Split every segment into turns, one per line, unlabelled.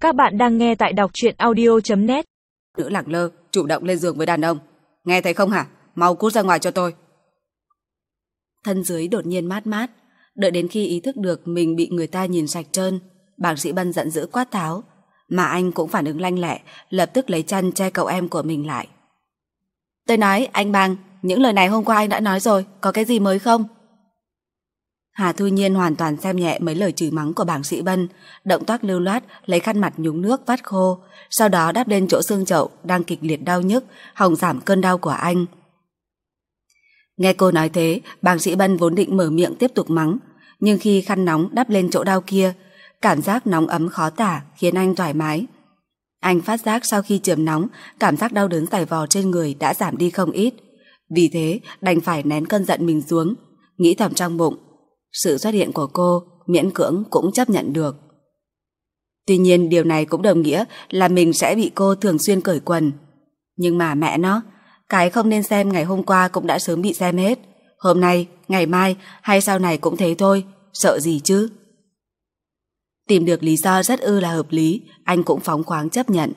Các bạn đang nghe tại đọc truyện audio.net.
Nữ lẳng lơ, chủ động lên giường với đàn ông. Nghe thấy không hả? Mau cút ra ngoài cho tôi. Thân dưới đột nhiên mát mát. Đợi đến khi ý thức được mình bị người ta nhìn sạch trơn, bác sĩ Bân giận dữ quát tháo. Mà anh cũng phản ứng lanh lẹ, lập tức lấy chăn che cậu em của mình lại. Tôi nói, anh Bằng, những lời này hôm qua anh đã nói rồi, có cái gì mới không? Hà Thu Nhiên hoàn toàn xem nhẹ mấy lời chửi mắng của bác sĩ Bân, động tác lưu loát lấy khăn mặt nhúng nước vắt khô, sau đó đắp lên chỗ xương chậu đang kịch liệt đau nhức, hòng giảm cơn đau của anh. Nghe cô nói thế, bác sĩ Bân vốn định mở miệng tiếp tục mắng, nhưng khi khăn nóng đắp lên chỗ đau kia, cảm giác nóng ấm khó tả khiến anh thoải mái. Anh phát giác sau khi chườm nóng, cảm giác đau đớn dày vò trên người đã giảm đi không ít, vì thế đành phải nén cơn giận mình xuống, nghĩ thầm trong bụng. Sự xuất hiện của cô miễn cưỡng cũng chấp nhận được. Tuy nhiên điều này cũng đồng nghĩa là mình sẽ bị cô thường xuyên cởi quần. Nhưng mà mẹ nó, cái không nên xem ngày hôm qua cũng đã sớm bị xem hết. Hôm nay, ngày mai hay sau này cũng thế thôi, sợ gì chứ? Tìm được lý do rất là hợp lý, anh cũng phóng khoáng chấp nhận.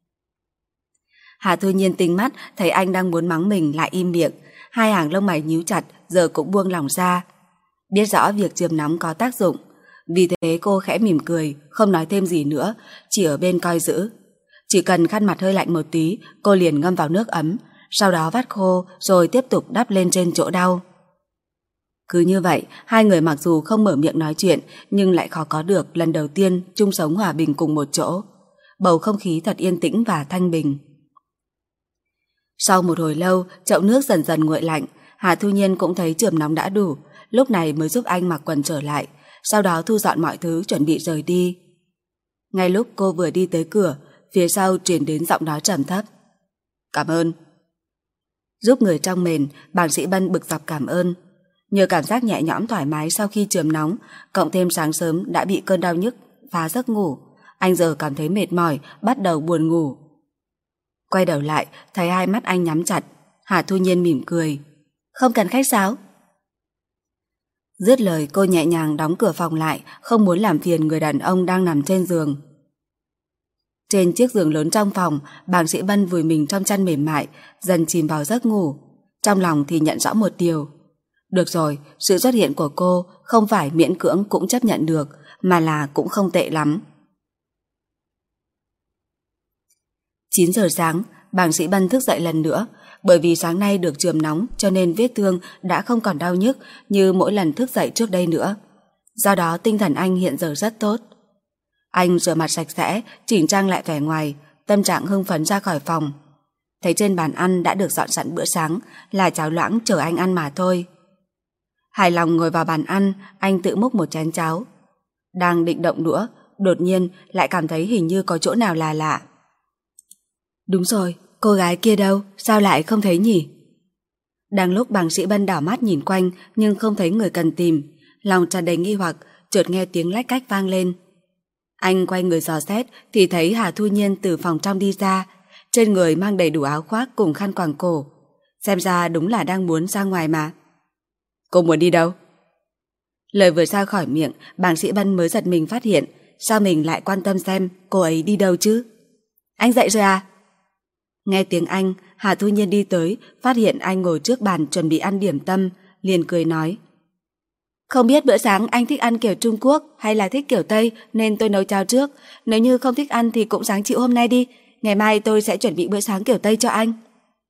Hà Thu Nhiên tinh mắt thấy anh đang muốn mắng mình lại im miệng, hai hàng lông mày nhíu chặt giờ cũng buông lỏng ra. Biết rõ việc chườm nóng có tác dụng, vì thế cô khẽ mỉm cười, không nói thêm gì nữa, chỉ ở bên coi giữ. Chỉ cần khăn mặt hơi lạnh một tí, cô liền ngâm vào nước ấm, sau đó vắt khô rồi tiếp tục đắp lên trên chỗ đau. Cứ như vậy, hai người mặc dù không mở miệng nói chuyện, nhưng lại khó có được lần đầu tiên chung sống hòa bình cùng một chỗ. Bầu không khí thật yên tĩnh và thanh bình. Sau một hồi lâu, chậu nước dần dần nguội lạnh, Hà Thu Nhiên cũng thấy chườm nóng đã đủ, lúc này mới giúp anh mặc quần trở lại, sau đó thu dọn mọi thứ chuẩn bị rời đi. Ngay lúc cô vừa đi tới cửa, phía sau truyền đến giọng nói trầm thấp. Cảm ơn. Giúp người trong mền, bác sĩ Bân bực dọc cảm ơn. Nhờ cảm giác nhẹ nhõm thoải mái sau khi chườm nóng, cộng thêm sáng sớm đã bị cơn đau nhức phá giấc ngủ, anh giờ cảm thấy mệt mỏi, bắt đầu buồn ngủ. Quay đầu lại, thấy hai mắt anh nhắm chặt, Hà Thu Nhiên mỉm cười. Không cần khách sáo. Dứt lời cô nhẹ nhàng đóng cửa phòng lại, không muốn làm phiền người đàn ông đang nằm trên giường. Trên chiếc giường lớn trong phòng, bác sĩ Bân vùi mình trong chăn mềm mại, dần chìm vào giấc ngủ. Trong lòng thì nhận rõ một điều. Được rồi, sự xuất hiện của cô không phải miễn cưỡng cũng chấp nhận được, mà là cũng không tệ lắm. 9 giờ sáng, bác sĩ Bân thức dậy lần nữa. Bởi vì sáng nay được chườm nóng cho nên vết thương đã không còn đau nhức như mỗi lần thức dậy trước đây nữa. Do đó tinh thần anh hiện giờ rất tốt. Anh rửa mặt sạch sẽ, chỉnh trang lại vẻ ngoài, tâm trạng hưng phấn ra khỏi phòng. Thấy trên bàn ăn đã được dọn sẵn bữa sáng, là cháo loãng chờ anh ăn mà thôi. Hài lòng ngồi vào bàn ăn, anh tự múc một chén cháo. Đang định động đũa, đột nhiên lại cảm thấy hình như có chỗ nào là lạ. Đúng rồi, cô gái kia đâu, sao lại không thấy nhỉ? Đang lúc bác sĩ Bân đảo mắt nhìn quanh nhưng không thấy người cần tìm, lòng tràn đầy nghi hoặc, chợt nghe tiếng lách cách vang lên. Anh quay người dò xét thì thấy Hà Thu Nhiên từ phòng trong đi ra, trên người mang đầy đủ áo khoác cùng khăn quàng cổ. Xem ra đúng là đang muốn ra ngoài mà. Cô muốn đi đâu? Lời vừa ra khỏi miệng, bác sĩ Bân mới giật mình phát hiện, sao mình lại quan tâm xem cô ấy đi đâu chứ? Anh dậy rồi à? Nghe tiếng anh, Hà Thu Nhiên đi tới, phát hiện anh ngồi trước bàn chuẩn bị ăn điểm tâm, liền cười nói. Không biết bữa sáng anh thích ăn kiểu Trung Quốc hay là thích kiểu Tây nên tôi nấu cháo trước. Nếu như không thích ăn thì cũng sáng chịu hôm nay đi, ngày mai tôi sẽ chuẩn bị bữa sáng kiểu Tây cho anh.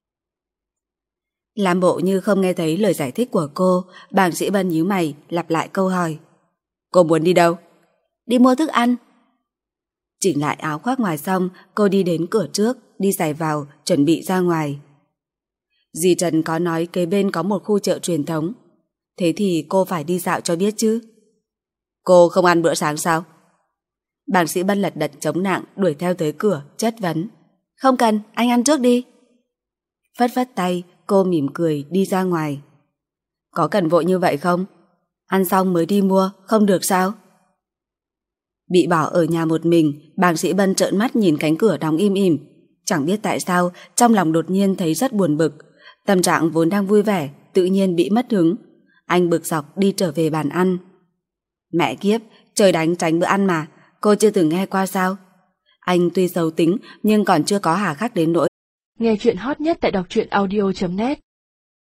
Làm bộ như không nghe thấy lời giải thích của cô, bác sĩ Bân nhíu mày, lặp lại câu hỏi. Cô muốn đi đâu? Đi mua thức ăn. Chỉnh lại áo khoác ngoài xong, cô đi đến cửa trước, đi giày vào, chuẩn bị ra ngoài. Dì Trần có nói kế bên có một khu chợ truyền thống. Thế thì cô phải đi dạo cho biết chứ. Cô không ăn bữa sáng sao? Bác sĩ Bân lật đật chống nạng đuổi theo tới cửa, chất vấn. Không cần, anh ăn trước đi. Phất phất tay, cô mỉm cười đi ra ngoài. Có cần vội như vậy không? Ăn xong mới đi mua, không được sao? Bị bỏ ở nhà một mình, bác sĩ Bân trợn mắt nhìn cánh cửa đóng im ỉm. Chẳng biết tại sao, trong lòng đột nhiên thấy rất buồn bực. Tâm trạng vốn đang vui vẻ, tự nhiên bị mất hứng. Anh bực dọc đi trở về bàn ăn. Mẹ kiếp, trời đánh tránh bữa ăn mà, cô chưa từng nghe qua sao? Anh tuy xấu tính nhưng còn chưa có hà khắc đến nỗi.
Nghe chuyện hot nhất tại đọc truyện audio.net